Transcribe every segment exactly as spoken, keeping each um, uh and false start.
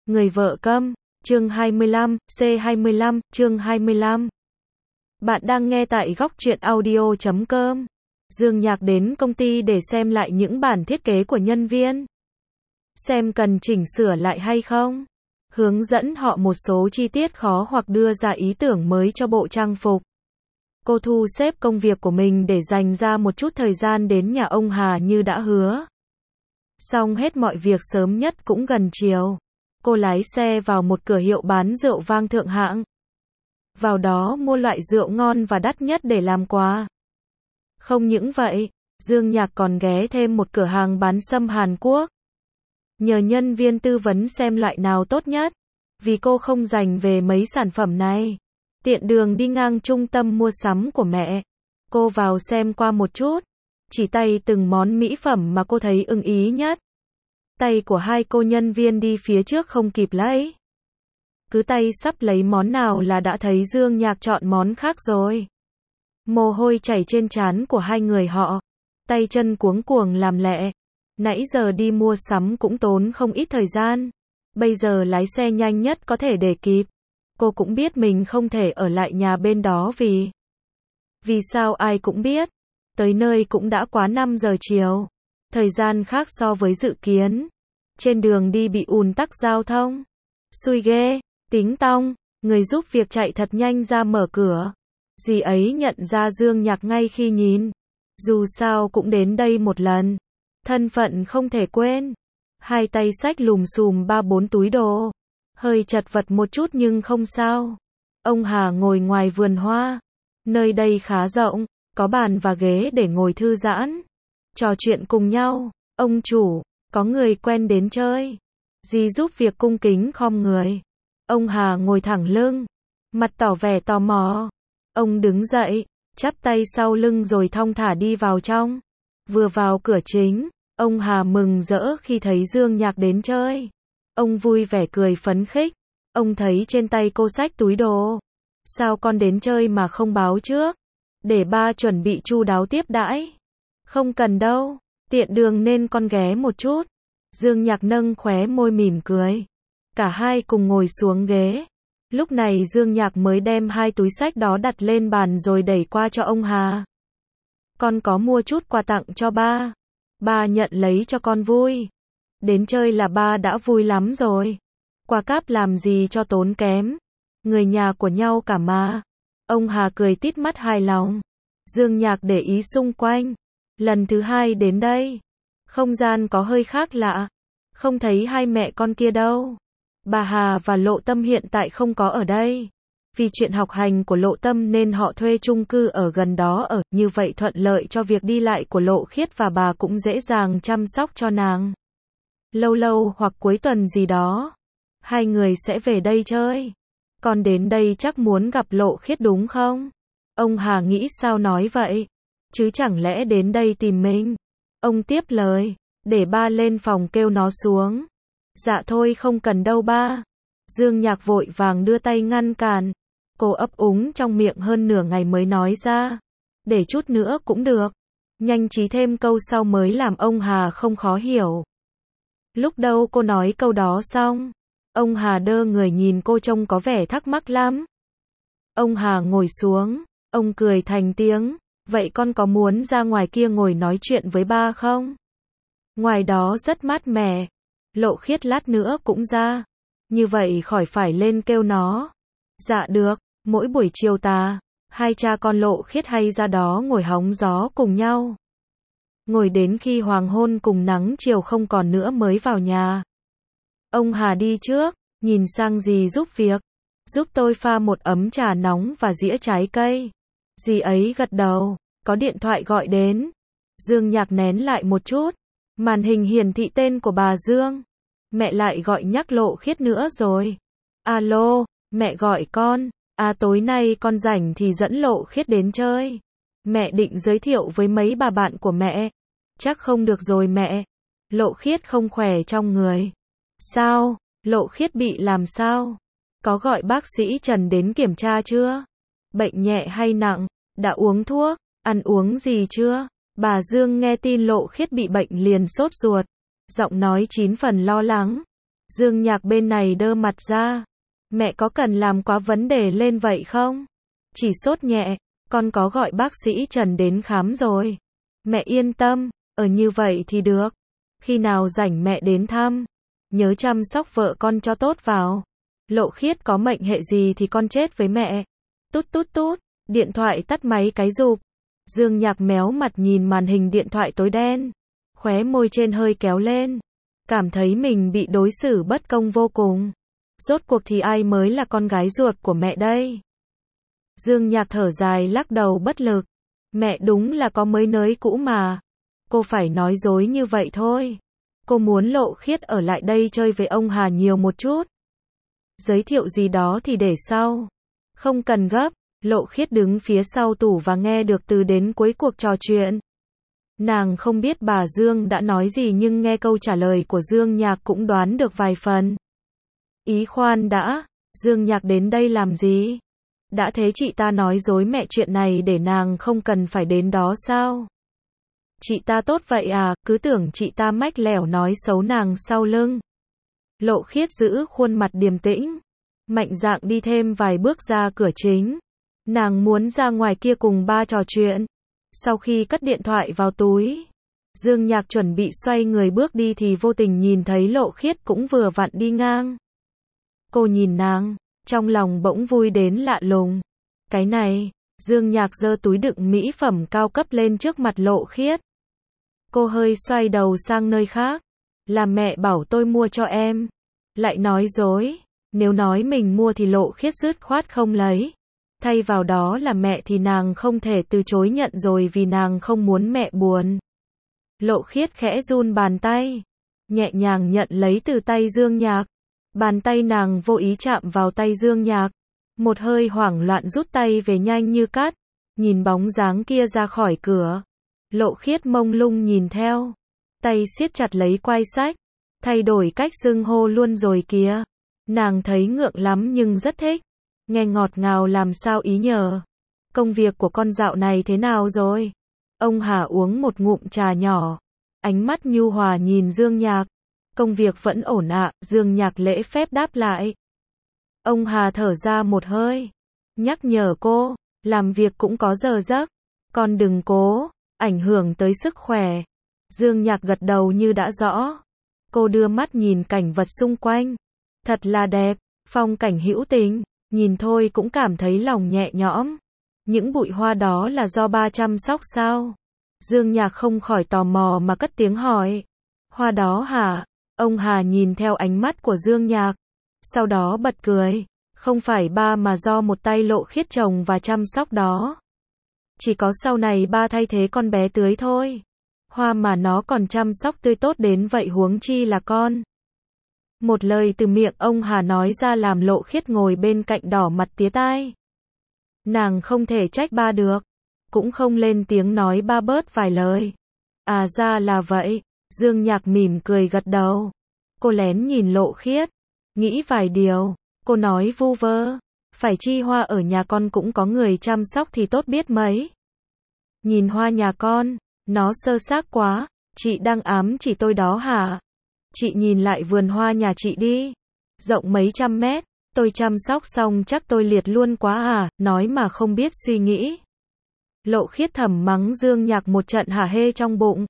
Người vợ câm, chương hai mươi lăm, C hai mươi lăm, chương hai mươi lăm. Bạn đang nghe tại góc truyện audio chấm com. Dương Nhạc đến công ty để xem lại những bản thiết kế của nhân viên. Xem cần chỉnh sửa lại hay không. Hướng dẫn họ một số chi tiết khó hoặc đưa ra ý tưởng mới cho bộ trang phục. Cô thu xếp công việc của mình để dành ra một chút thời gian đến nhà ông Hà như đã hứa. Xong hết mọi việc sớm nhất cũng gần chiều. Cô lái xe vào một cửa hiệu bán rượu vang thượng hạng. Vào đó mua loại rượu ngon và đắt nhất để làm quà. Không những vậy, Dương Nhạc còn ghé thêm một cửa hàng bán sâm Hàn Quốc. Nhờ nhân viên tư vấn xem loại nào tốt nhất. Vì cô không rành về mấy sản phẩm này. Tiện đường đi ngang trung tâm mua sắm của mẹ. Cô vào xem qua một chút. Chỉ tay từng món mỹ phẩm mà cô thấy ưng ý nhất. Tay của hai cô nhân viên đi phía trước không kịp lấy. Cứ tay sắp lấy món nào là đã thấy Dương Nhạc chọn món khác rồi. Mồ hôi chảy trên trán của hai người họ. Tay chân cuống cuồng làm lẹ. Nãy giờ đi mua sắm cũng tốn không ít thời gian. Bây giờ lái xe nhanh nhất có thể để kịp. Cô cũng biết mình không thể ở lại nhà bên đó vì... Vì sao ai cũng biết. Tới nơi cũng đã quá năm giờ chiều. Thời gian khác so với dự kiến. Trên đường đi bị ùn tắc giao thông. Xui ghê, tính tong, người giúp việc chạy thật nhanh ra mở cửa. Dì ấy nhận ra Dương Nhạc ngay khi nhìn. Dù sao cũng đến đây một lần. Thân phận không thể quên. Hai tay xách lùm xùm ba bốn túi đồ. Hơi chật vật một chút nhưng không sao. Ông Hà ngồi ngoài vườn hoa. Nơi đây khá rộng, có bàn và ghế để ngồi thư giãn. Trò chuyện cùng nhau. Ông chủ, có người quen đến chơi. Dì giúp việc cung kính khom người. Ông Hà ngồi thẳng lưng. Mặt tỏ vẻ tò mò. Ông đứng dậy, chắp tay sau lưng rồi thong thả đi vào trong. Vừa vào cửa chính, ông Hà mừng rỡ khi thấy Dương Nhạc đến chơi. Ông vui vẻ cười phấn khích. Ông thấy trên tay cô xách túi đồ. Sao con đến chơi mà không báo trước? Để ba chuẩn bị chu đáo tiếp đãi. Không cần đâu, tiện đường nên con ghé một chút. Dương Nhạc nâng khóe môi mỉm cười. Cả hai cùng ngồi xuống ghế. Lúc này Dương Nhạc mới đem hai túi xách đó đặt lên bàn rồi đẩy qua cho ông Hà. Con có mua chút quà tặng cho ba. Ba nhận lấy cho con vui. Đến chơi là ba đã vui lắm rồi. Quà cáp làm gì cho tốn kém. Người nhà của nhau cả mà. Ông Hà cười tít mắt hài lòng. Dương Nhạc để ý xung quanh. Lần thứ hai đến đây. Không gian có hơi khác lạ. Không thấy hai mẹ con kia đâu. Bà Hà và Lộ Tâm hiện tại không có ở đây. Vì chuyện học hành của Lộ Tâm nên họ thuê chung cư ở gần đó ở. Như vậy thuận lợi cho việc đi lại của Lộ Khiết và bà cũng dễ dàng chăm sóc cho nàng. Lâu lâu hoặc cuối tuần gì đó. Hai người sẽ về đây chơi. Con đến đây chắc muốn gặp Lộ Khiết đúng không? Ông Hà nghĩ sao nói vậy? Chứ chẳng lẽ đến đây tìm mình? Ông tiếp lời. Để ba lên phòng kêu nó xuống. Dạ thôi không cần đâu ba. Dương Nhạc vội vàng đưa tay ngăn cản. Cô ấp úng trong miệng hơn nửa ngày mới nói ra. Để chút nữa cũng được. Nhanh trí thêm câu sau mới làm ông Hà không khó hiểu. Lúc đầu cô nói câu đó xong. Ông Hà đơ người nhìn cô trông có vẻ thắc mắc lắm. Ông Hà ngồi xuống. Ông cười thành tiếng. Vậy con có muốn ra ngoài kia ngồi nói chuyện với ba không? Ngoài đó rất mát mẻ. Lộ Khiết lát nữa cũng ra. Như vậy khỏi phải lên kêu nó. Dạ được, mỗi buổi chiều tà, hai cha con Lộ Khiết hay ra đó ngồi hóng gió cùng nhau. Ngồi đến khi hoàng hôn cùng nắng chiều không còn nữa mới vào nhà. Ông Hà đi trước, nhìn sang dì giúp việc. Giúp tôi pha một ấm trà nóng và dĩa trái cây. Dì ấy gật đầu, có điện thoại gọi đến. Dương Nhạc nén lại một chút. Màn hình hiển thị tên của bà Dương. Mẹ lại gọi nhắc Lộ Khiết nữa rồi. Alo, mẹ gọi con. À tối nay con rảnh thì dẫn Lộ Khiết đến chơi. Mẹ định giới thiệu với mấy bà bạn của mẹ. Chắc không được rồi mẹ. Lộ Khiết không khỏe trong người. Sao? Lộ Khiết bị làm sao? Có gọi bác sĩ Trần đến kiểm tra chưa? Bệnh nhẹ hay nặng? Đã uống thuốc? Ăn uống gì chưa? Bà Dương nghe tin Lộ Khiết bị bệnh liền sốt ruột. Giọng nói chín phần lo lắng. Dương Nhạc bên này đơ mặt ra. Mẹ có cần làm quá vấn đề lên vậy không? Chỉ sốt nhẹ, con có gọi bác sĩ Trần đến khám rồi. Mẹ yên tâm, ở như vậy thì được. Khi nào rảnh mẹ đến thăm. Nhớ chăm sóc vợ con cho tốt vào. Lộ Khiết có mệnh hệ gì thì con chết với mẹ. Tút tút tút, điện thoại tắt máy cái rụp. Dương Nhạc méo mặt nhìn màn hình điện thoại tối đen. Khóe môi trên hơi kéo lên. Cảm thấy mình bị đối xử bất công vô cùng. Rốt cuộc thì ai mới là con gái ruột của mẹ đây? Dương Nhạc thở dài lắc đầu bất lực. Mẹ đúng là có mới nới cũ mà. Cô phải nói dối như vậy thôi. Cô muốn Lộ Khiết ở lại đây chơi với ông Hà nhiều một chút. Giới thiệu gì đó thì để sau. Không cần gấp. Lộ Khiết đứng phía sau tủ và nghe được từ đến cuối cuộc trò chuyện. Nàng không biết bà Dương đã nói gì nhưng nghe câu trả lời của Dương Nhạc cũng đoán được vài phần. Ý khoan đã, Dương Nhạc đến đây làm gì? Đã thế chị ta nói dối mẹ chuyện này để nàng không cần phải đến đó sao? Chị ta tốt vậy à, cứ tưởng chị ta mách lẻo nói xấu nàng sau lưng. Lộ Khiết giữ khuôn mặt điềm tĩnh, mạnh dạn đi thêm vài bước ra cửa chính. Nàng muốn ra ngoài kia cùng ba trò chuyện. Sau khi cất điện thoại vào túi, Dương Nhạc chuẩn bị xoay người bước đi thì vô tình nhìn thấy Lộ Khiết cũng vừa vặn đi ngang. Cô nhìn nàng, trong lòng bỗng vui đến lạ lùng. Cái này, Dương Nhạc giơ túi đựng mỹ phẩm cao cấp lên trước mặt Lộ Khiết. Cô hơi xoay đầu sang nơi khác. Là mẹ bảo tôi mua cho em. Lại nói dối. Nếu nói mình mua thì Lộ Khiết dứt khoát không lấy. Thay vào đó là mẹ thì nàng không thể từ chối nhận rồi vì nàng không muốn mẹ buồn. Lộ Khiết khẽ run bàn tay. Nhẹ nhàng nhận lấy từ tay Dương Nhạc. Bàn tay nàng vô ý chạm vào tay Dương Nhạc. Một hơi hoảng loạn rút tay về nhanh như cát. Nhìn bóng dáng kia ra khỏi cửa. Lộ Khiết mông lung nhìn theo. Tay siết chặt lấy quai sách. Thay đổi cách xưng hô luôn rồi kìa. Nàng thấy ngượng lắm nhưng rất thích. Nghe ngọt ngào làm sao ý nhờ. Công việc của con dạo này thế nào rồi? Ông Hà uống một ngụm trà nhỏ. Ánh mắt nhu hòa nhìn Dương Nhạc. Công việc vẫn ổn ạ, Dương Nhạc lễ phép đáp lại. Ông Hà thở ra một hơi. Nhắc nhở cô, làm việc cũng có giờ giấc. Con đừng cố, ảnh hưởng tới sức khỏe. Dương Nhạc gật đầu như đã rõ. Cô đưa mắt nhìn cảnh vật xung quanh. Thật là đẹp, phong cảnh hữu tình. Nhìn thôi cũng cảm thấy lòng nhẹ nhõm. Những bụi hoa đó là do ba chăm sóc sao? Dương Nhạc không khỏi tò mò mà cất tiếng hỏi. Hoa đó hả? Ông Hà nhìn theo ánh mắt của Dương Nhạc. Sau đó bật cười. Không phải ba mà do một tay Lộ Khiết trồng và chăm sóc đó. Chỉ có sau này ba thay thế con bé tưới thôi. Hoa mà nó còn chăm sóc tươi tốt đến vậy huống chi là con. Một lời từ miệng ông Hà nói ra làm Lộ Khiết ngồi bên cạnh đỏ mặt tía tai. Nàng không thể trách ba được. Cũng không lên tiếng nói ba bớt vài lời. À ra là vậy. Dương Nhạc mỉm cười gật đầu. Cô lén nhìn Lộ Khiết. Nghĩ vài điều. Cô nói vu vơ. Phải chi hoa ở nhà con cũng có người chăm sóc thì tốt biết mấy. Nhìn hoa nhà con. Nó sơ xác quá. Chị đang ám chỉ tôi đó hả? Chị nhìn lại vườn hoa nhà chị đi. Rộng mấy trăm mét. Tôi chăm sóc xong chắc tôi liệt luôn quá à. Nói mà không biết suy nghĩ. Lộ Khiết thầm mắng Dương Nhạc một trận hả hê trong bụng.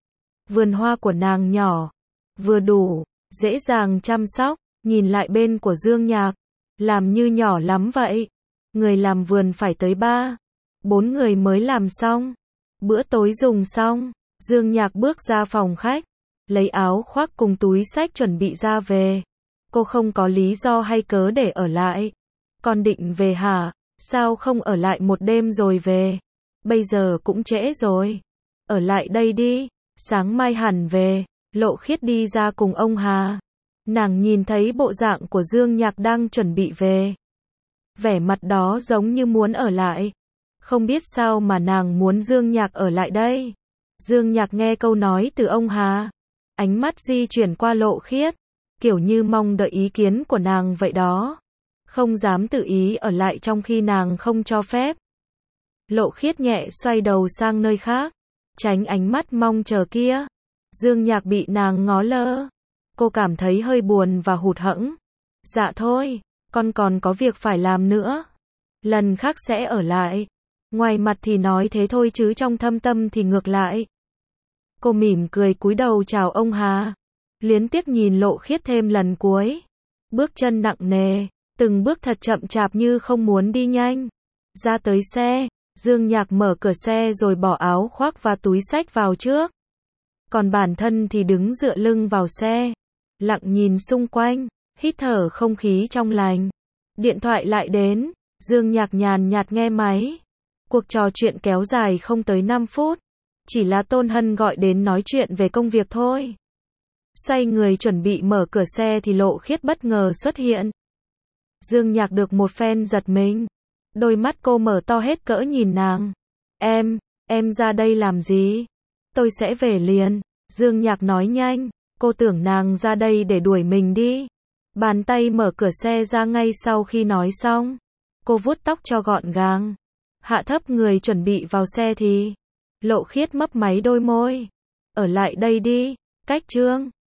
Vườn hoa của nàng nhỏ. Vừa đủ. Dễ dàng chăm sóc. Nhìn lại bên của Dương Nhạc. Làm như nhỏ lắm vậy. Người làm vườn phải tới ba. Bốn người mới làm xong. Bữa tối dùng xong. Dương Nhạc bước ra phòng khách. Lấy áo khoác cùng túi xách chuẩn bị ra về. Cô không có lý do hay cớ để ở lại. Con định về hả? Sao không ở lại một đêm rồi về? Bây giờ cũng trễ rồi. Ở lại đây đi. Sáng mai hẳn về. Lộ Khiết đi ra cùng ông Hà. Nàng nhìn thấy bộ dạng của Dương Nhạc đang chuẩn bị về. Vẻ mặt đó giống như muốn ở lại. Không biết sao mà nàng muốn Dương Nhạc ở lại đây. Dương Nhạc nghe câu nói từ ông Hà. Ánh mắt di chuyển qua Lộ Khiết. Kiểu như mong đợi ý kiến của nàng vậy đó. Không dám tự ý ở lại trong khi nàng không cho phép. Lộ Khiết nhẹ xoay đầu sang nơi khác. Tránh ánh mắt mong chờ kia. Dương Nhạc bị nàng ngó lơ. Cô cảm thấy hơi buồn và hụt hẫng. Dạ thôi, con còn có việc phải làm nữa. Lần khác sẽ ở lại. Ngoài mặt thì nói thế thôi chứ trong thâm tâm thì ngược lại. Cô mỉm cười cúi đầu chào ông Hà. Luyến tiếc nhìn Lộ Khiết thêm lần cuối. Bước chân nặng nề, từng bước thật chậm chạp như không muốn đi nhanh. Ra tới xe, Dương Nhạc mở cửa xe rồi bỏ áo khoác và túi xách vào trước. Còn bản thân thì đứng dựa lưng vào xe, lặng nhìn xung quanh, hít thở không khí trong lành. Điện thoại lại đến, Dương Nhạc nhàn nhạt nghe máy. Cuộc trò chuyện kéo dài không tới năm phút, chỉ là Tôn Hân gọi đến nói chuyện về công việc thôi. Xoay người chuẩn bị mở cửa xe thì Lộ Khiết bất ngờ xuất hiện. Dương Nhạc được một phen giật mình. Đôi mắt cô mở to hết cỡ nhìn nàng. Em, em ra đây làm gì? Tôi sẽ về liền. Dương Nhạc nói nhanh. Cô tưởng nàng ra đây để đuổi mình đi. Bàn tay mở cửa xe ra ngay sau khi nói xong. Cô vuốt tóc cho gọn gàng. Hạ thấp người chuẩn bị vào xe thì Lộ Khiết mấp máy đôi môi. Ở lại đây đi, cách Trương.